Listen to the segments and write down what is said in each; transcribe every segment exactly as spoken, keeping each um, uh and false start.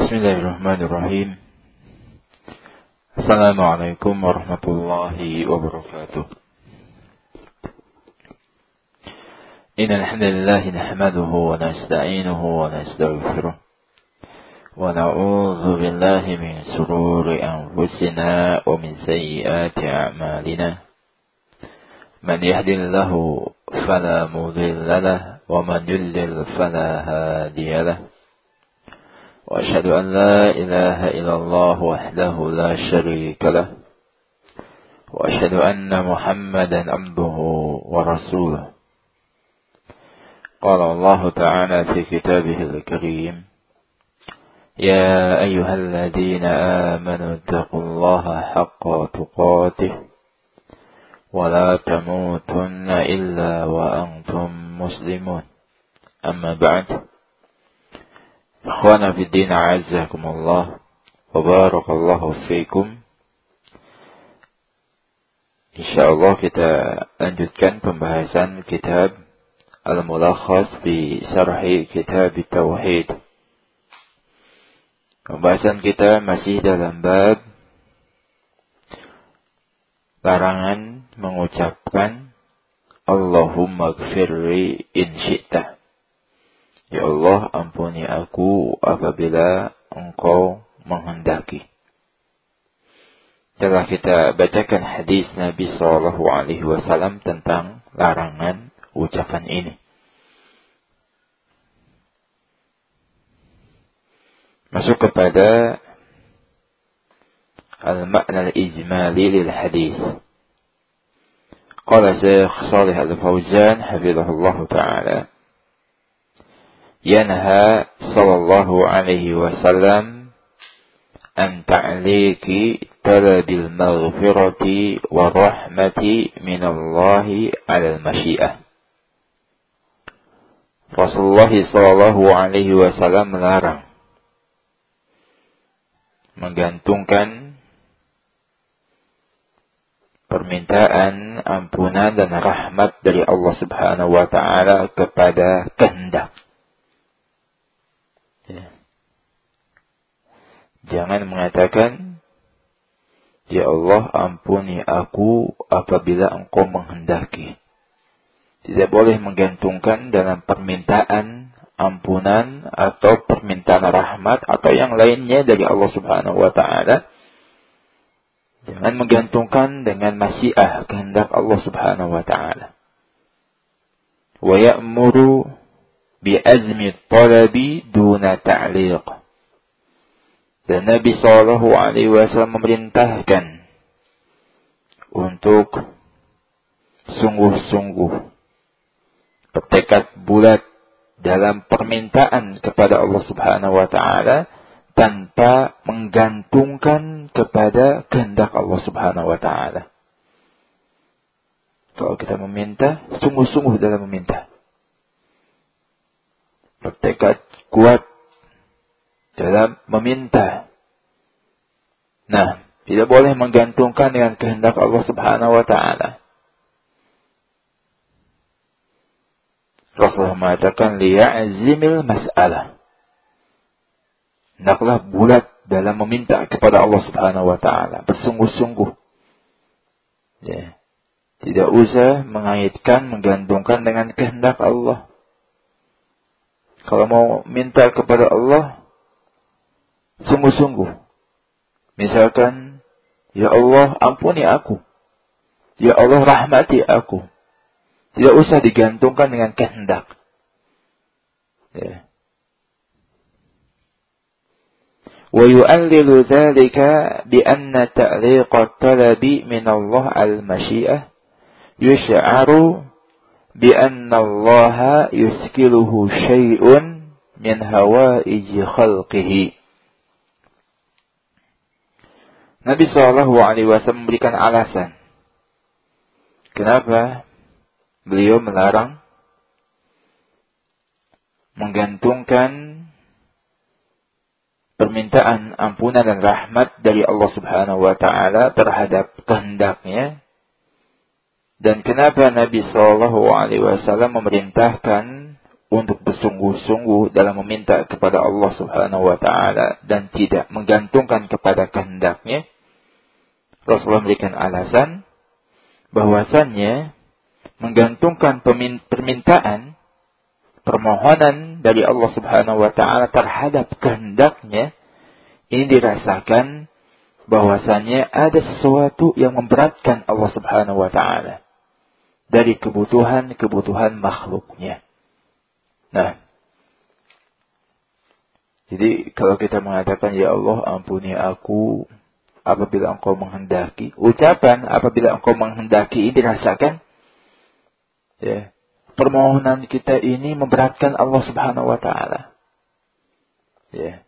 Bismillahirrahmanirrahim. Assalamualaikum warahmatullahi wabarakatuh. Innal hamdalillah nahmaduhu wa nasta'inuhu wa nastaghfiruh. Wa na'udzu billahi min shururi anfusina wa min sayyiati a'malina. Man yahdihillahu fala mudilla lahu wa man yudlil fala hadiya lahu. وأشهد أن لا إله إلا الله وحده لا شريك له وأشهد أن محمدا عبده ورسوله قال الله تعالى في كتابه الكريم يا أيها الذين آمنوا اتقوا الله حق تقاته ولا تموتن إلا وأنتم مسلمون أما بعد Ikhwana fi din a'azzakumullah wa barakallahu fikum. Insyaallah kita lanjutkan pembahasan kitab Al-Mulakhas fi Syarhi Kitab Tauhid. Pembahasan kita masih dalam bab larangan mengucapkan Allahumma gfirli in syi'ta. Ya Allah, ampuni aku apabila Engkau menghendaki. Telah kita bacakan hadis Nabi sallallahu alaihi wasallam tentang larangan ucapan ini. Masuk kepada al-makna al-ijmali lil hadis. Qala Syekh Shalih Al-Fauzan hafizahullah ta'ala, yanha sallallahu alaihi wasallam an ta'liki talabil maghfirati wa rahmati minallahi alal masyiah. Rasulullah sallallahu alaihi wasallam melarang menggantungkan permintaan ampunan dan rahmat dari Allah Subhanahu wa taala kepada kehendak. Ya. Jangan mengatakan, ya Allah, ampuni aku apabila Engkau menghendaki. Tidak boleh menggantungkan dalam permintaan ampunan atau permintaan rahmat atau yang lainnya dari Allah Subhanahu wa taala. Jangan menggantungkan dengan masyiah kehendak Allah Subhanahu wa taala. Wa ya'muru bi'azmi talabi duna ta'liq. Dan Nabi sallallahu alaihi wasallam memerintahkan untuk sungguh-sungguh bertekad bulat dalam permintaan kepada Allah Subhanahu wa taala tanpa menggantungkan kepada kehendak Allah Subhanahu wa taala. Kalau kita meminta, sungguh-sungguh dalam meminta. Bertekad kuat dalam meminta. Nah, tidak boleh menggantungkan dengan kehendak Allah Subhanahu wa taala. Rasulullah mengatakan liya'zimil mas'alah. Hendaklah bulat dalam meminta kepada Allah Subhanahu wa taala, bersungguh-sungguh. Ya. Tidak usah mengaitkan, menggantungkan dengan kehendak Allah. Kalau mau minta kepada Allah, sungguh-sungguh. Misalkan, ya Allah, ampuni aku. Ya Allah, rahmati aku. Tidak usah digantungkan dengan kehendak. Ya. Wa yu'allilu dzalika bi anna ta'liqa at-talabi min Allah al-masyiah yush'aru bi anna Allah yuskiluhu syai'un min hawaiji khalqihi. Nabi sallallahu alaihi wasallam memberikan alasan kenapa beliau melarang menggantungkan permintaan ampunan dan rahmat dari Allah Subhanahu wa taala terhadap kehendaknya. Dan kenapa Nabi sallallahu alaihi wasallam memerintahkan untuk bersungguh-sungguh dalam meminta kepada Allah Subhanahu wa taala dan tidak menggantungkan kepada kehendaknya, Rasulullah memberikan alasan bahwasannya menggantungkan permintaan, permohonan dari Allah Subhanahu wa taala terhadap kehendaknya, ini dirasakan bahwasannya ada sesuatu yang memberatkan Allah Subhanahu wa taala dari kebutuhan-kebutuhan makhluknya. Nah, jadi kalau kita mengatakan, ya Allah ampuni aku apabila engkau menghendaki, ucapan apabila engkau menghendaki ini dirasakan, ya, permohonan kita ini memberatkan Allah Subhanahu wa taala. Ya.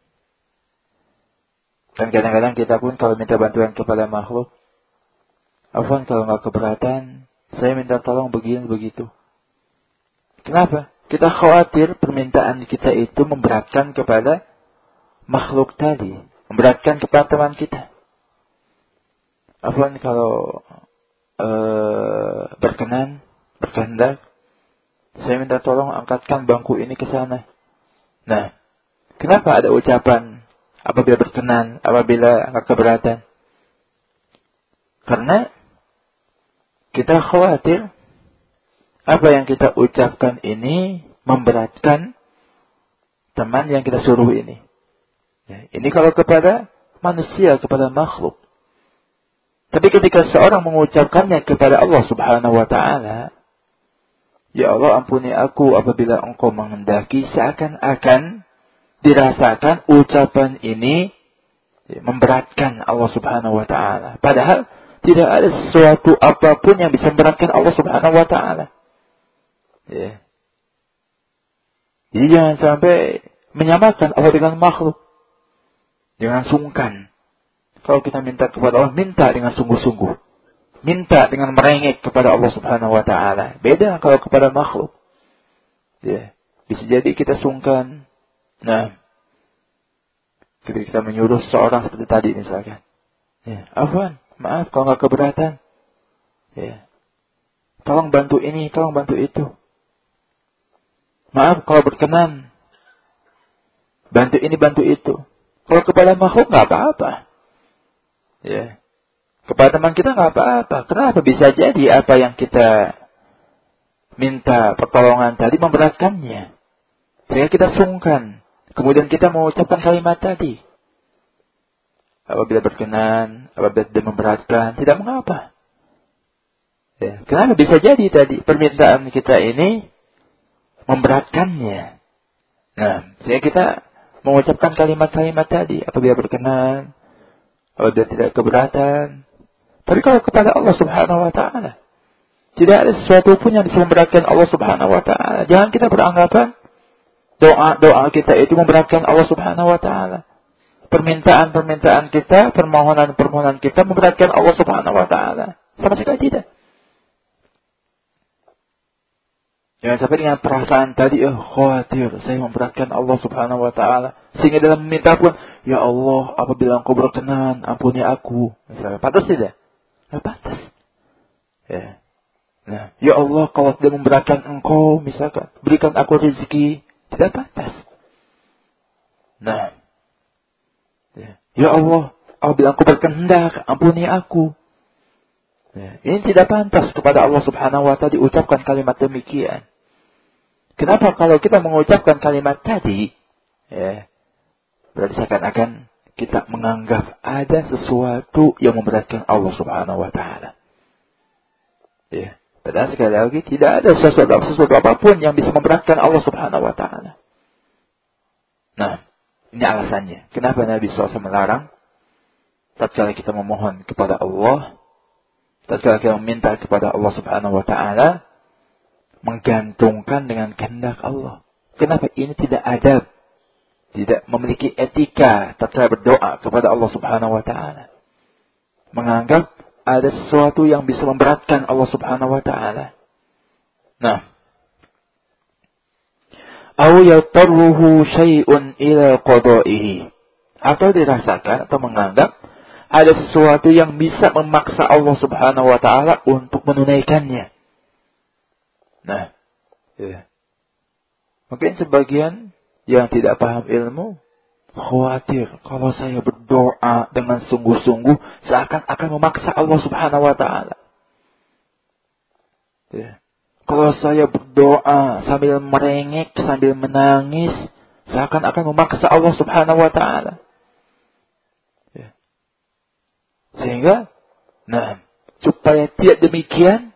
Dan kadang-kadang kita pun kalau minta bantuan kepada makhluk, afwan kalau enggak keberatan, saya minta tolong begini begitu. Kenapa? Kita khawatir permintaan kita itu memberatkan kepada makhluk tadi, memberatkan kepada teman kita. Afwan kalau ee, berkenan, berkehendak, saya minta tolong angkatkan bangku ini ke sana. Nah, kenapa ada ucapan apabila berkenan, apabila enggak keberatan? Karena kita khawatir apa yang kita ucapkan ini memberatkan teman yang kita suruh ini. Ya, ini kalau kepada manusia, kepada makhluk. Tapi ketika seorang mengucapkannya kepada Allah Subhanahu wa taala, ya Allah ampuni aku apabila engkau menghendaki, seakan-akan dirasakan ucapan ini memberatkan Allah Subhanahu wa taala. Padahal tidak ada sesuatu apapun yang bisa memberatkan Allah Subhanahu wa taala. Ya. Jadi jangan sampai menyamakan Allah dengan makhluk. Jangan sungkan. Kalau kita minta kepada Allah, minta dengan sungguh-sungguh. Minta dengan merengek kepada Allah Subhanahu wa taala. Beda kalau kepada makhluk. Ya. Bisa jadi kita sungkan. Nah, ketika kita menyuruh seorang seperti tadi misalkan. Ya, afwan, maaf kalau enggak keberatan. Ya. Tolong bantu ini, tolong bantu itu. Maaf kalau berkenan. Bantu ini, bantu itu. Kalau kepada makhluk nggak apa-apa. Ya. Kepada teman kita nggak apa-apa. Kenapa? Bisa jadi apa yang kita minta pertolongan tadi memberatkannya. Sehingga kita sungkan. Kemudian kita mengucapkan kalimat tadi. Apabila berkenan, apabila tidak memberatkan, tidak mengapa. Ya. Kenapa? Bisa jadi tadi permintaan kita ini memberatkannya. Nah, sehingga kita mengucapkan kalimat-kalimat tadi apabila berkenan, apabila tidak keberatan. Tapi kalau kepada Allah Subhanahu wa taala, tidak ada sesuatu pun yang bisa memberatkan Allah Subhanahu wa taala. Jangan kita beranggapan doa-doa kita itu memberatkan Allah Subhanahu wa taala. Permintaan-permintaan kita, permohonan-permohonan kita memberatkan Allah Subhanahu wa taala. Sama sekali tidak. Jangan sampai dengan perasaan tadi, oh khawatir, saya memberatkan Allah Subhanahu wa taala. Sehingga dalam meminta pun, ya Allah, apabila engkau berkenan, ampuni aku. Misalnya, pantas tidak? Tidak pantas. Ya. Nah, ya Allah, kalau tidak memberatkan engkau, misalkan, berikan aku rezeki. Tidak pantas. Nah. Ya, ya Allah, apabila engkau berkehendak, ampuni aku. Ya. Ini tidak pantas kepada Allah Subhanahu wa taala diucapkan kalimat demikian. Kenapa kalau kita mengucapkan kalimat tadi, ya, berarti seakan-akan kita menganggap ada sesuatu yang memberatkan Allah Subhanahu wa taala. Ya, padahal sekali lagi tidak ada sesuatu, sesuatu apapun yang bisa memberatkan Allah Subhanahu wa taala. Nah, ini alasannya. Kenapa Nabi shallallahu alaihi wasallam melarang tatkala kita memohon kepada Allah, tatkala kita meminta kepada Allah Subhanahu wa taala, menggantungkan dengan kehendak Allah. Kenapa? Ini tidak adab. Tidak memiliki etika tatkala berdoa kepada Allah Subhanahu wa taala. Menganggap ada sesuatu yang bisa memberatkan Allah Subhanahu wa taala. Nah, au yatarruhu syai'un ila qada'ihi. Atau dirasakan atau menganggap ada sesuatu yang bisa memaksa Allah Subhanahu wa taala untuk menunaikannya. Nah, ya. Mungkin sebagian yang tidak paham ilmu khawatir kalau saya berdoa dengan sungguh-sungguh seakan-akan memaksa Allah Subhanahu wa taala. Ya. Kalau saya berdoa sambil merengek, sambil menangis, seakan-akan memaksa Allah Subhanahu wa taala. Ya. Sehingga nah, supaya tidak demikian,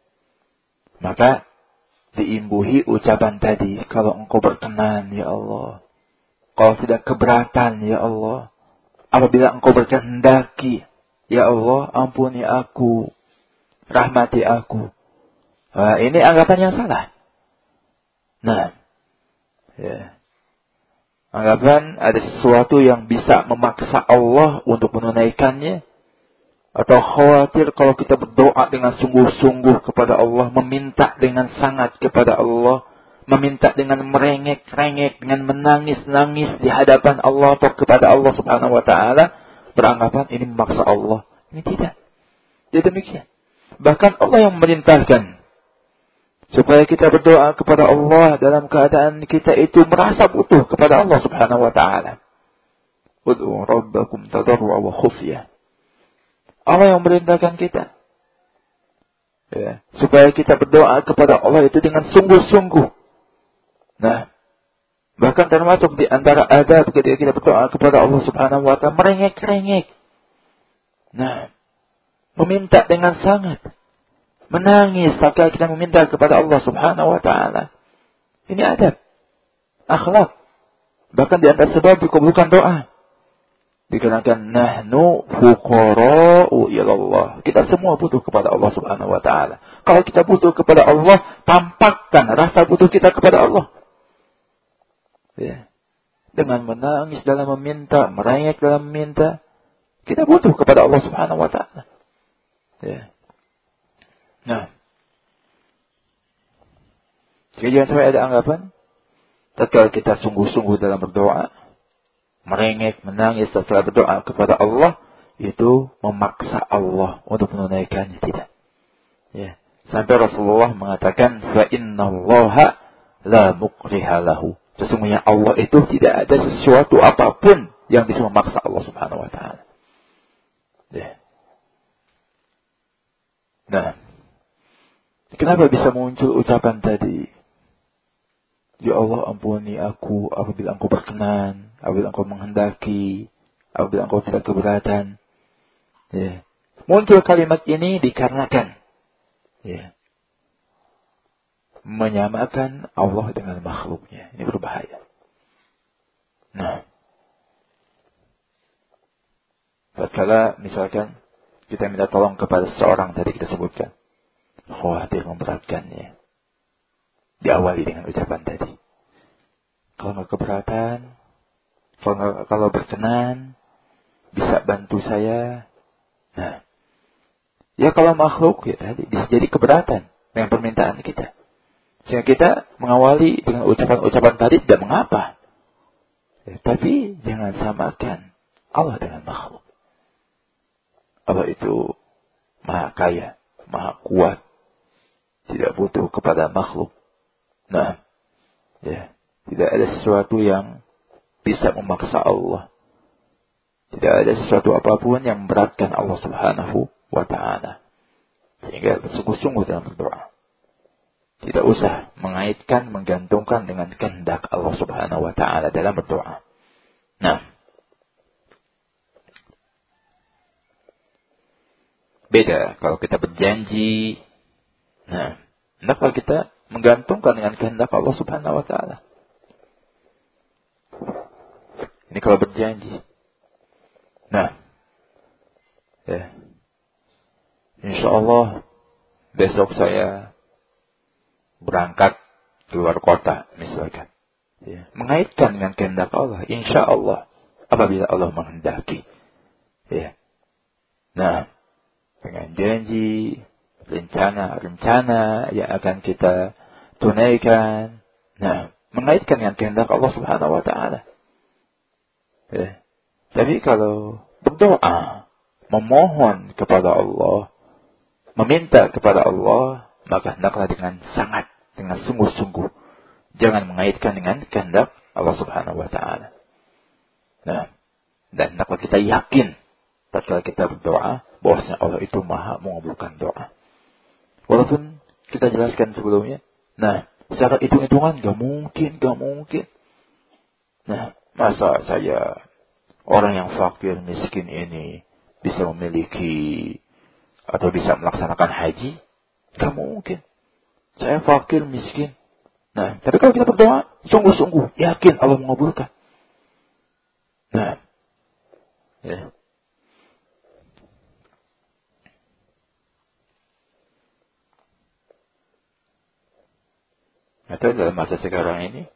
maka diimbuhi ucapan tadi, kalau engkau berkenan ya Allah, kalau tidak keberatan ya Allah, apabila engkau berkehendaki ya Allah, ampuni aku, rahmati aku. Nah, ini anggapan yang salah. Nah, ya. Anggapan ada sesuatu yang bisa memaksa Allah untuk menunaikannya, atau khawatir kalau kita berdoa dengan sungguh-sungguh kepada Allah, meminta dengan sangat kepada Allah, meminta dengan merengek-rengek, dengan menangis-nangis di hadapan Allah atau kepada Allah Subhanahu wa taala, beranggapan ini memaksa Allah. Ini tidak. Tidak demikian. Bahkan Allah yang memerintahkan supaya kita berdoa kepada Allah dalam keadaan kita itu merasa butuh kepada Allah Subhanahu wa taala. Ud'u rabbakum tadarru'a wa khufyah. Allah yang memerintahkan kita, ya, supaya kita berdoa kepada Allah itu dengan sungguh-sungguh. Nah, bahkan termasuk di antara adab ketika kita berdoa kepada Allah Subhanahu wa taala, merengek-rengek. Nah, meminta dengan sangat, menangis saat kita meminta kepada Allah Subhanahu wa taala. Ini adab, akhlak. Bahkan di antara sebab dikabulkan doa. Dikarenakan nahnu fuqara'u ilallah. Kita semua butuh kepada Allah Subhanahu wa taala. Kalau kita butuh kepada Allah, tampakkan rasa butuh kita kepada Allah. Ya. Dengan menangis dalam meminta, merengek dalam meminta, kita butuh kepada Allah Subhanahu wa taala. Ya. Nah. Jadi jangan sampai ada anggapan tatkala kita sungguh-sungguh dalam berdoa, merengek, menangis setelah berdoa kepada Allah, itu memaksa Allah untuk menunaikannya. Tidak. Ya. Sampai Rasulullah mengatakan, fa innallaha la mukriha lahu. Sesungguhnya Allah itu tidak ada sesuatu apapun yang bisa memaksa Allah Subhanahu wa taala. Ya. Nah, kenapa bisa muncul ucapan tadi? Ya Allah, ampuni aku apabila engkau berkenan, apabila engkau menghendaki, apabila engkau tidak keberatan. Ya. Muncul kalimat ini dikarenakan ya, menyamakan Allah dengan makhluknya. Ini berbahaya. Nah, tatkala misalkan kita minta tolong kepada seseorang, tadi kita sebutkan, khawatir memberatkannya, diawali dengan ucapan tadi. Kalau nggak keberatan, kalau, gak, kalau berkenan, bisa bantu saya. Nah, ya kalau makhluk ya tadi bisa jadi keberatan dengan permintaan kita. Sehingga kita mengawali dengan ucapan-ucapan tadi tidak mengapa. Ya, tapi jangan samakan Allah dengan makhluk. Allah itu maha kaya, maha kuat, tidak butuh kepada makhluk. Nah, ya, tidak ada sesuatu yang bisa memaksa Allah. Tidak ada sesuatu apapun yang memberatkan Allah Subhanahu wa taala. Sehingga bersungguh-sungguh dalam berdoa. Tidak usah mengaitkan, menggantungkan dengan kehendak Allah Subhanahu wa taala dalam berdoa. Nah, beda kalau kita berjanji. Nah, kenapa kita menggantungkan dengan kehendak Allah Subhanahu wa taala? Ini kalau berjanji. Nah, ya, insya Allah besok saya berangkat keluar kota, misalkan. Ya, mengaitkan dengan kehendak Allah, insya Allah, apabila Allah menghendaki. Ya. Nah, dengan janji, rencana-rencana yang akan kita tunaikan. Nah, mengaitkan dengan kehendak Allah Subhanahu wa taala. Ya. Tapi kalau berdoa, memohon kepada Allah, meminta kepada Allah, maka hendaklah dengan sangat, dengan sungguh-sungguh, Jangan mengaitkan dengan kehendak Allah Subhanahu wa taala. Nah, dan hendaklah kita yakin tatkala kita berdoa bahwasanya Allah itu Maha mengabulkan doa. Walaupun kita jelaskan sebelumnya, nah, secara hitung-hitungan gak mungkin, gak mungkin. Nah, masa saya orang yang fakir miskin ini bisa memiliki atau bisa melaksanakan haji? Gak mungkin. Saya fakir miskin. Nah, tapi kalau kita berdoa, sungguh-sungguh yakin Allah mengabulkan. Nah, ya. Atau dalam masa sekarang ini,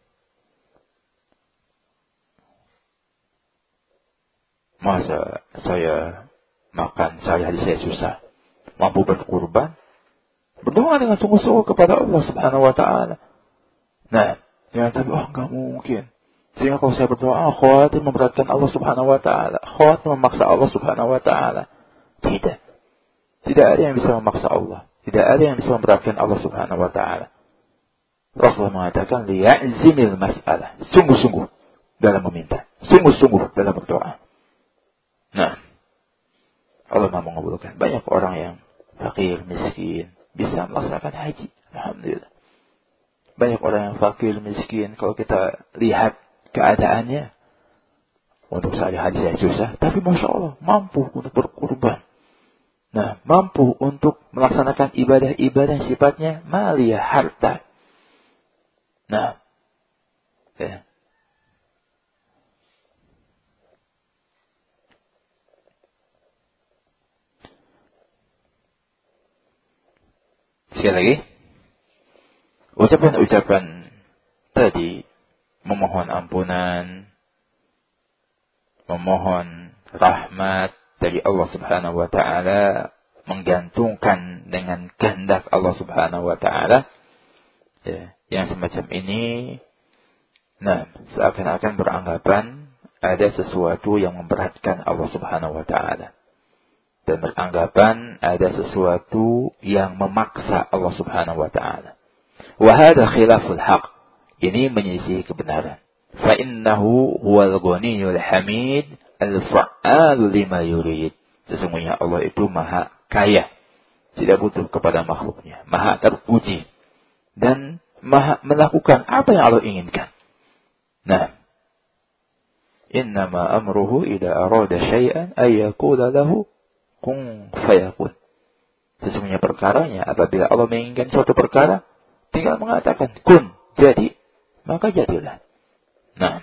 masa saya makan sehari-hari saya susah, mampu berkurban, berdoa dengan sungguh-sungguh kepada Allah Subhanahu wa taala. Nah, jangan sampai, oh enggak mungkin. Sehingga kalau saya berdoa, khawatir memberatkan Allah Subhanahu wa taala, khawatir memaksa Allah Subhanahu wa taala. Tidak. Tidak ada yang bisa memaksa Allah. Tidak ada yang bisa memberatkan Allah Subhanahu wa taala. Rasulullah mengatakan, liya'zimil mas'alah. Sungguh-sungguh dalam meminta. Sungguh-sungguh dalam berdoa. Nah, Allah Maha mengabulkan. Banyak orang yang fakir, miskin, bisa melaksanakan haji. Alhamdulillah. Banyak orang yang fakir, miskin, kalau kita lihat keadaannya, untuk sehari-hari saya susah, tapi Masya Allah, mampu untuk berkurban. Nah, mampu untuk melaksanakan ibadah-ibadah yang sifatnya maliyah, harta. Nah, ya. Sekali lagi, ucapan-ucapan tadi memohon ampunan, memohon rahmat dari Allah Subhanahu wa taala, menggantungkan dengan kehendak Allah Subhanahu wa taala, ya, yang semacam ini, nah, seakan-akan beranggapan ada sesuatu yang memberatkan Allah Subhanahu wa taala. Dan beranggapan ada sesuatu yang memaksa Allah Subhanahu wa taala. Wa hadha khilaful haq. Ini menyelisih kebenaran. Fa innahu huwal ghaniyyul hamid al-fa'alu lima yurid. Sesungguhnya Allah itu Maha kaya, tidak butuh kepada makhluknya, Maha terpuji dan Maha melakukan apa yang Allah inginkan. Nah, innama amruhu idza arada syai'an ay yaqula lahu kun fayakun. Sesungguhnya perkaranya apabila Allah menginginkan suatu perkara, tinggal mengatakan kun, jadi, maka jadilah. Nah,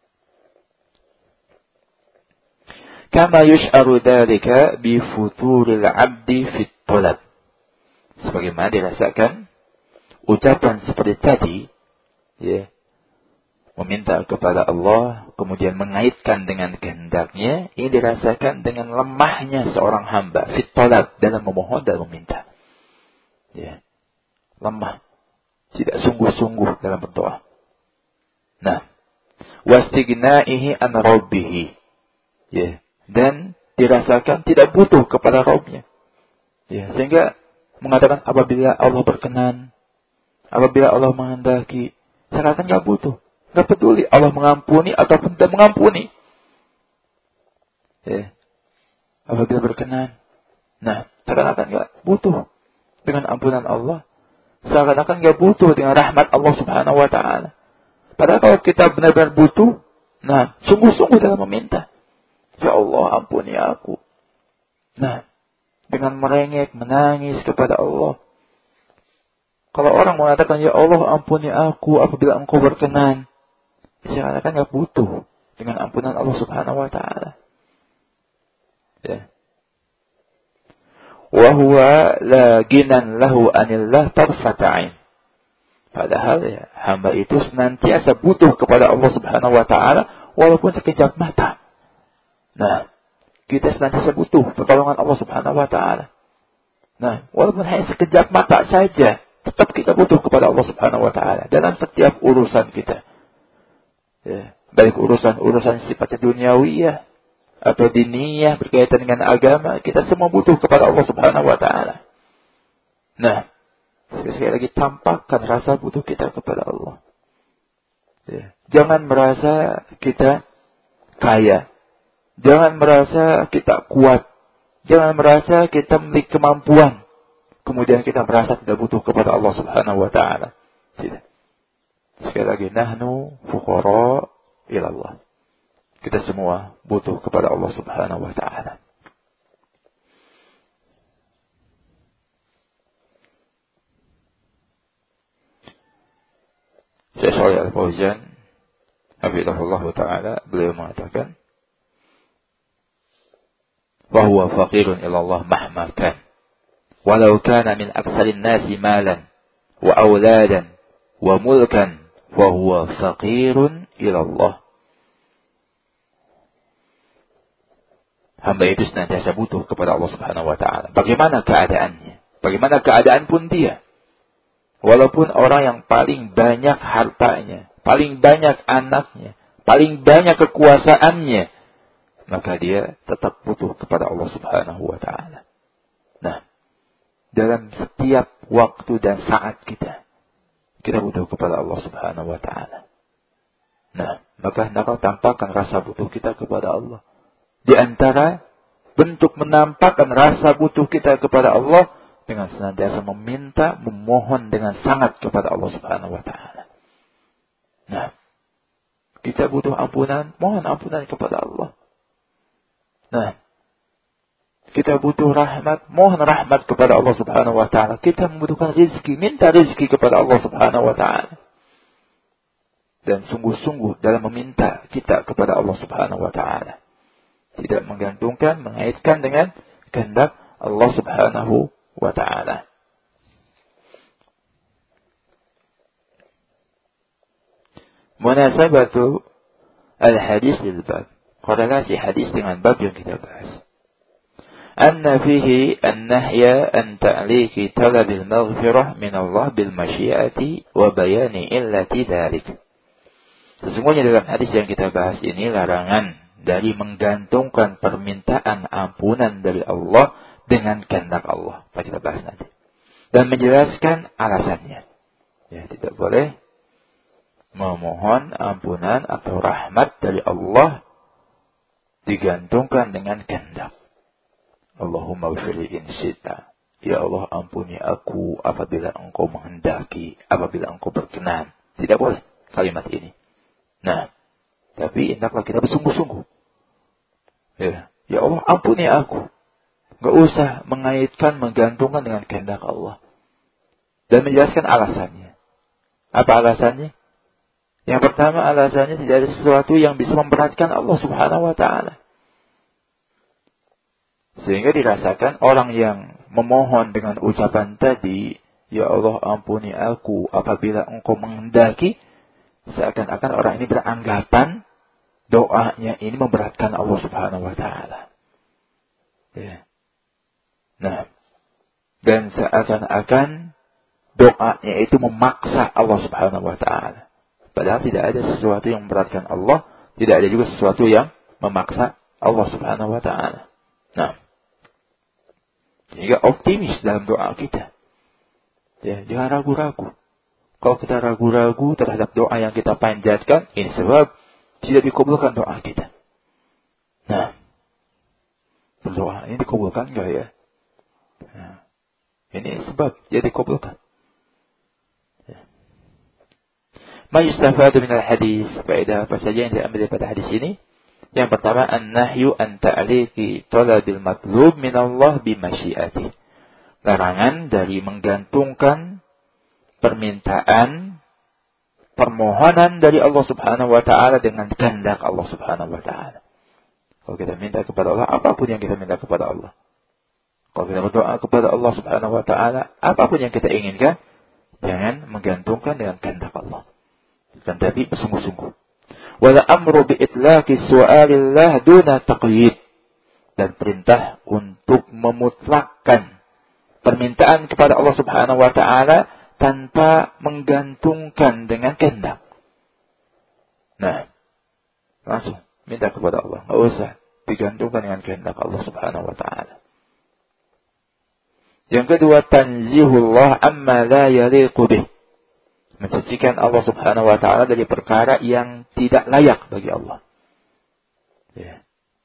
kama yush'aru dzalika bi futuril 'abdi fit talab. Sebagaimana dirasakan ucapan seperti tadi, ya, meminta kepada Allah, kemudian mengaitkan dengan kehendaknya, ini dirasakan dengan lemahnya seorang hamba fit talab, dalam memohon dan meminta. Ya. Lemah, tidak sungguh-sungguh dalam berdoa. Nah, wastighnaihi an rabbih. Ya, dan dirasakan tidak butuh kepada Rabbnya. Ya, sehingga mengatakan apabila Allah berkenan, apabila Allah menghendaki, seakan enggak butuh. Tidak peduli Allah mengampuni ataupun tidak mengampuni. Ya. Apabila berkenan. Nah, seakan-akan tidak butuh dengan ampunan Allah. Seakan-akan tidak butuh dengan rahmat Allah Subhanahu wa taala. Padahal kalau kita benar-benar butuh, nah, sungguh-sungguh dalam meminta. Ya Allah, ampuni aku. Nah, dengan merengek, menangis kepada Allah. Kalau orang mengatakan, ya Allah, ampuni aku apabila Engkau berkenan, seakan-akan tidak butuh dengan ampunan Allah Subhanahu wa taala. Ya. Wa huwa la ginan lahu anillah tarfata ain. Padahal ya, hamba itu senantiasa butuh kepada Allah Subhanahu wa taala walaupun sekejap mata. Nah, kita senantiasa butuh pertolongan Allah Subhanahu wa taala. Nah, walaupun hanya sekejap mata saja, tetap kita butuh kepada Allah Subhanahu wa taala dalam setiap urusan kita. Ya, baik urusan-urusan sifatnya duniawiyah atau diniyah berkaitan dengan agama, kita semua butuh kepada Allah Subhanahu wa taala. Nah, sekali lagi tampakkan rasa butuh kita kepada Allah. Ya. Jangan merasa kita kaya. Jangan merasa kita kuat. Jangan merasa kita memiliki kemampuan. Kemudian kita merasa tidak butuh kepada Allah Subhanahu wa taala. Tidak. Sekali lagi, nahnu fuqara ila Allah. Kita semua butuh kepada Allah Subhanahu wa taala. Syekh Shalih Al-Fauzan hafizahullah taala beliau mengatakan, wa huwa faqirun ila Allah mahma kan walau kana min aktsarin nasi malan wa auladan wa mulkan wa huwa faqirun ila Allah. Hamba itu senantiasa butuh kepada Allah Subhanahu wa taala. Bagaimana keadaannya? Bagaimana keadaan pun dia. Walaupun orang yang paling banyak hartanya, paling banyak anaknya, paling banyak kekuasaannya, maka dia tetap butuh kepada Allah Subhanahu wa taala. Nah, dalam setiap waktu dan saat kita, kita butuh kepada Allah Subhanahu wa taala. Nah, maka hendaklah tampakkan rasa butuh kita kepada Allah. Di antara bentuk menampakkan rasa butuh kita kepada Allah dengan senantiasa meminta, memohon dengan sangat kepada Allah Subhanahu wa taala. Nah, kita butuh ampunan, mohon ampunan kepada Allah. Nah, kita butuh rahmat, mohon rahmat kepada Allah Subhanahu wa taala. Kita membutuhkan rezeki, minta rezeki kepada Allah Subhanahu wa taala. Dan sungguh-sungguh dalam meminta kita kepada Allah Subhanahu wa taala. Tidak menggantungkan, mengaitkan dengan kehendak Allah Subhanahu wa ta'ala. Munasabatu al-hadis lil bab. Korelasi hadis dengan bab yang kita bahas. Anna fihi an-nahya an ta'liqi talabil maghfirah min Allah bil masyiati wa bayani illati dzalik. Sesungguhnya dalam hadis yang kita bahas ini larangan dari menggantungkan permintaan ampunan dari Allah dengan kehendak Allah. Apa kita bahas nanti. Dan menjelaskan alasannya. Ya, tidak boleh memohon ampunan atau rahmat dari Allah digantungkan dengan kehendak. Allahumma ghfirli in syi'ta. Ya Allah, ampuni aku apabila engkau menghendaki, apabila engkau berkenan. Tidak boleh kalimat ini. Nah, tapi hendaklah kita bersungguh-sungguh. Ya, ya Allah, ampuni aku. Gak usah mengaitkan, menggantungkan dengan kehendak Allah. Dan menjelaskan alasannya. Apa alasannya? Yang pertama, alasannya tidak ada sesuatu yang bisa memberatkan Allah Subhanahu wa ta'ala. Sehingga dirasakan orang yang memohon dengan ucapan tadi, ya Allah, ampuni aku apabila engkau menghendaki, seakan-akan orang ini beranggapan doanya ini memberatkan Allah Subhanahu wa ta'ala. Ya. Nah, dan seakan-akan doanya itu memaksa Allah Subhanahu wa ta'ala. Padahal tidak ada sesuatu yang memberatkan Allah, tidak ada juga sesuatu yang memaksa Allah Subhanahu wa ta'ala. Nah, sehingga optimis dalam doa kita. Ya, jangan ragu-ragu. Kalau kita ragu-ragu terhadap doa yang kita panjatkan, ini sebab tidak dikabulkan doa kita. Nah, berdoa ini dikabulkan enggak ya? Nah, ini sebab dia dikabulkan. Ma yustafadu min al-hadis, faedah apa saja yang diambil daripada hadis ini? Yang pertama, an-nahyu an ta'liqi talabil matlub min Allah bi masyiatih. Larangan dari menggantungkan permintaan, permohonan dari Allah Subhanahu wa ta'ala dengan kehendak Allah Subhanahu wa ta'ala. Kalau kita minta kepada Allah, apapun yang kita minta kepada Allah. Kalau kita berdoa kepada Allah Subhanahu wa ta'ala, apapun yang kita inginkan, jangan menggantungkan dengan kehendak Allah. Dan tapi bersungguh-sungguh. Wala amru bi itlaqi su'alillah duna taqyid. Dan perintah untuk memutlakkan permintaan kepada Allah Subhanahu wa ta'ala tanpa menggantungkan dengan kehendak. Nah, langsung minta kepada Allah. Tidak usah digantungkan dengan kehendak Allah Subhanahu wa ta'ala. Yang kedua, tanzihullah amma la yaliqu bih. mensucikan Allah Subhanahu wa taala dari perkara yang tidak layak bagi Allah. Ya.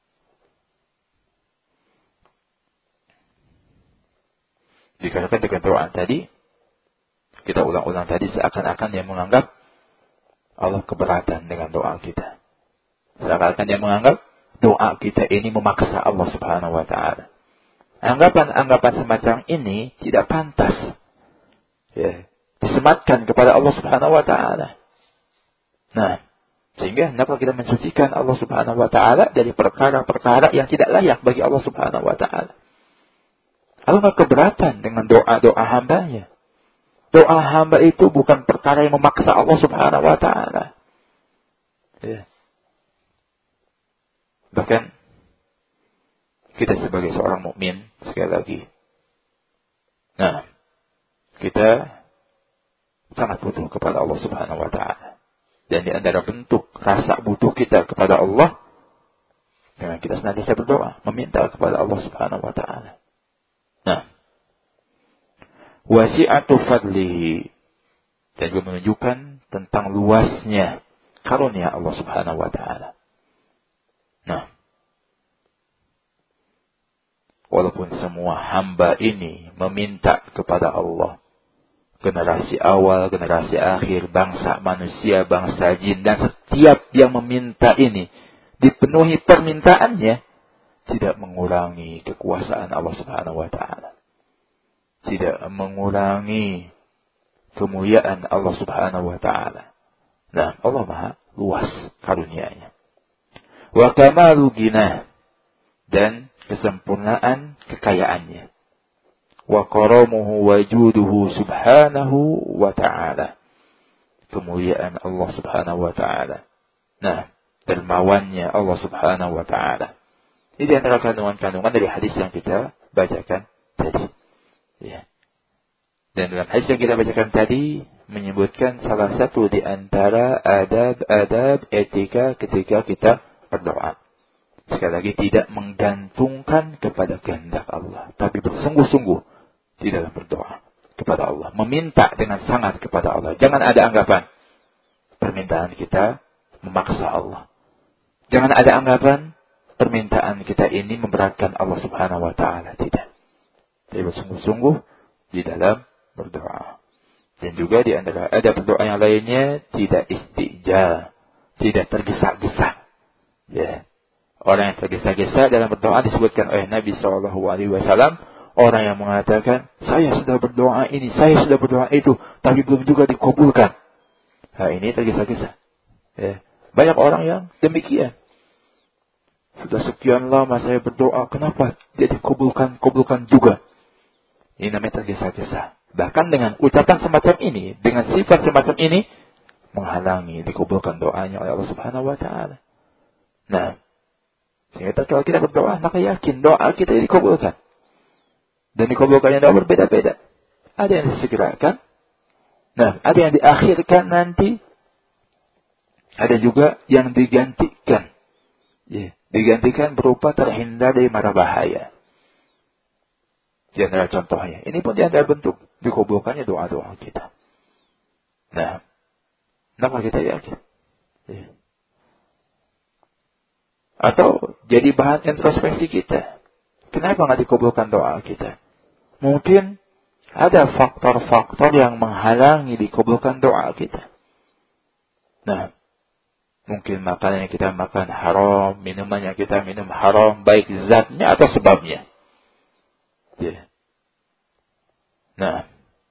Dikarenakan dengan doa tadi, kita ulang-ulang tadi seakan-akan yang menganggap Allah keberatan dengan doa kita. Seakan-akan yang menganggap doa kita ini memaksa Allah Subhanahu wa taala. Anggapan-anggapan semacam ini tidak pantas. Ya, disematkan kepada Allah Subhanahu wa taala. Nah, sehingga kenapa kita mensucikan Allah Subhanahu wa taala dari perkara-perkara yang tidak layak bagi Allah Subhanahu wa taala. Allah enggak keberatan dengan doa-doa hambanya. Doa hamba itu bukan perkara yang memaksa Allah Subhanahu wa taala. Ya. Bahkan kita sebagai seorang mukmin sekali lagi. Nah, kita sangat butuh kepada Allah Subhanahu wa taala. Dan di antara bentuk rasa butuh kita kepada Allah dengan kita senantiasa berdoa, meminta kepada Allah Subhanahu wa taala. Nah, wasi'atu fadlihi, dan juga menunjukkan tentang luasnya karunia Allah Subhanahu wa taala. Nah, walaupun semua hamba ini meminta kepada Allah, generasi awal, generasi akhir, bangsa manusia, bangsa jin, dan setiap yang meminta ini dipenuhi permintaannya, tidak mengurangi kekuasaan Allah Subhanahu wa taala. Tidak mengurangi kemuliaan Allah Subhanahu wa taala. Nah, Allah Maha luas karunia-Nya. Wa kamalu ginah, dan kesempurnaan kekayaannya. Wa karamuhu wa juduhu subhanahu wa ta'ala. Kemuliaan Allah Subhanahu wa ta'ala. Nah, dermawannya Allah Subhanahu wa ta'ala. Ini antara kandungan-kandungan dari hadis yang kita bacakan tadi. Ya. Dan dalam hadis yang kita bacakan tadi menyebutkan salah satu di antara adab-adab etika ketika kita berdoa. Sekali lagi, tidak menggantungkan kepada kehendak Allah, tapi bersungguh-sungguh di dalam berdoa kepada Allah, meminta dengan sangat kepada Allah. Jangan ada anggapan permintaan kita memaksa Allah. Jangan ada anggapan permintaan kita ini memberatkan Allah Subhanahu wa taala. Tidak. Tapi bersungguh-sungguh di dalam berdoa. Dan juga di antara ada berdoa yang lainnya, tidak istijal, tidak tergesa-gesa. Ya. Orang yang tergesa-gesa dalam berdoa disebutkan oleh Nabi shallallahu alaihi wasallam, orang yang mengatakan, saya sudah berdoa ini, saya sudah berdoa itu, tapi belum juga dikabulkan. Nah, ini tergesa-gesa. Ya. Banyak orang yang demikian. Sudah sekian lama saya berdoa, kenapa dia dikabulkan, kabulkan juga? Ini namanya tergesa-gesa. Bahkan dengan ucapan semacam ini, dengan sifat semacam ini, menghalangi dikabulkan doanya oleh Allah Subhanahu wa taala. Nah, sehingga kalau kita berdoa, maka yakin doa kita dikabulkan. Dan dikabulkannya doa berbeda-beda. Ada yang disegerakan. Nah, ada yang diakhirkan nanti. Ada juga yang digantikan. Ya, digantikan berupa terhindar dari mara bahaya. Di antara contohnya. Ini pun di antara bentuk dikabulkannya doa-doa kita. Nah, kenapa kita yakin? Ya. Atau jadi bahan introspeksi kita. Kenapa nggak dikabulkan doa kita? Mungkin ada faktor-faktor yang menghalangi dikabulkan doa kita. Nah, mungkin makanan yang kita makan haram, minuman yang kita minum haram, baik zatnya atau sebabnya. Ya. Nah,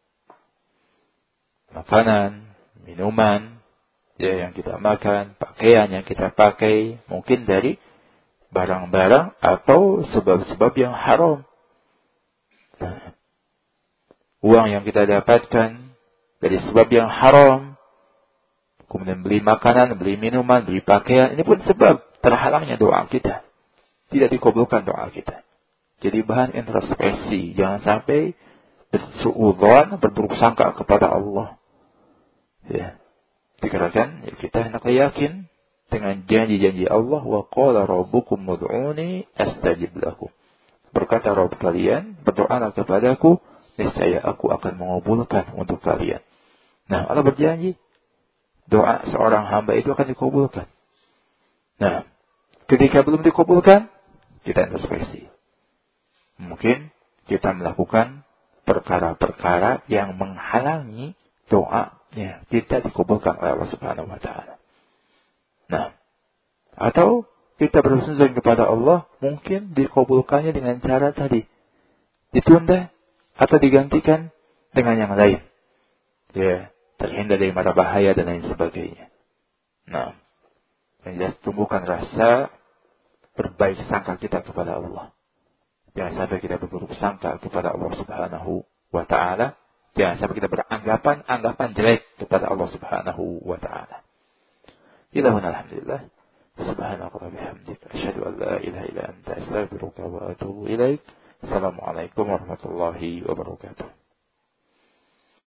makanan, minuman, ya yang kita makan, pakaian yang kita pakai, mungkin dari barang-barang atau sebab-sebab yang haram. Nah, uang yang kita dapatkan dari sebab yang haram, kemudian beli makanan, beli minuman, beli pakaian, ini pun sebab terhalangnya doa kita. Tidak dikabulkan doa kita. Jadi bahan introspeksi, jangan sampai bersuudzon, berburuk sangka kepada Allah. Ya. Dikarenakan ya kita hendaknya yakin dengan janji-janji Allah, wa qala rabbukum ud'uni astajib lakum. Berkata Rabb kalian, berdoalah kepadaku, niscaya aku akan mengabulkan untuk kalian. Nah, Allah berjanji doa seorang hamba itu akan dikabulkan. Nah, ketika belum dikabulkan, kita introspeksi. Mungkin kita melakukan perkara-perkara yang menghalangi doanya kita dikabulkan oleh Allah Subhanahu wa taala. Nah, atau kita berhusnuzon kepada Allah, mungkin dikabulkannya dengan cara tadi, ditunda atau digantikan dengan yang lain. Ya, terhindar dari mara bahaya dan lain sebagainya. Nah, yang jelas tumbuhkan rasa berbaik sangka kita kepada Allah. Jangan sampai kita berburuk sangka kepada Allah Subhanahu wa taala. Jangan sampai kita beranggapan anggapan jelek kepada Allah Subhanahu wa taala. Ilahun alhamdulillah. Subhanallah wa bihamdika asyhadu an la ilaha illa anta astaghfiruka wa atubu ilaik. Assalamualaikum warahmatullahi wabarakatuh.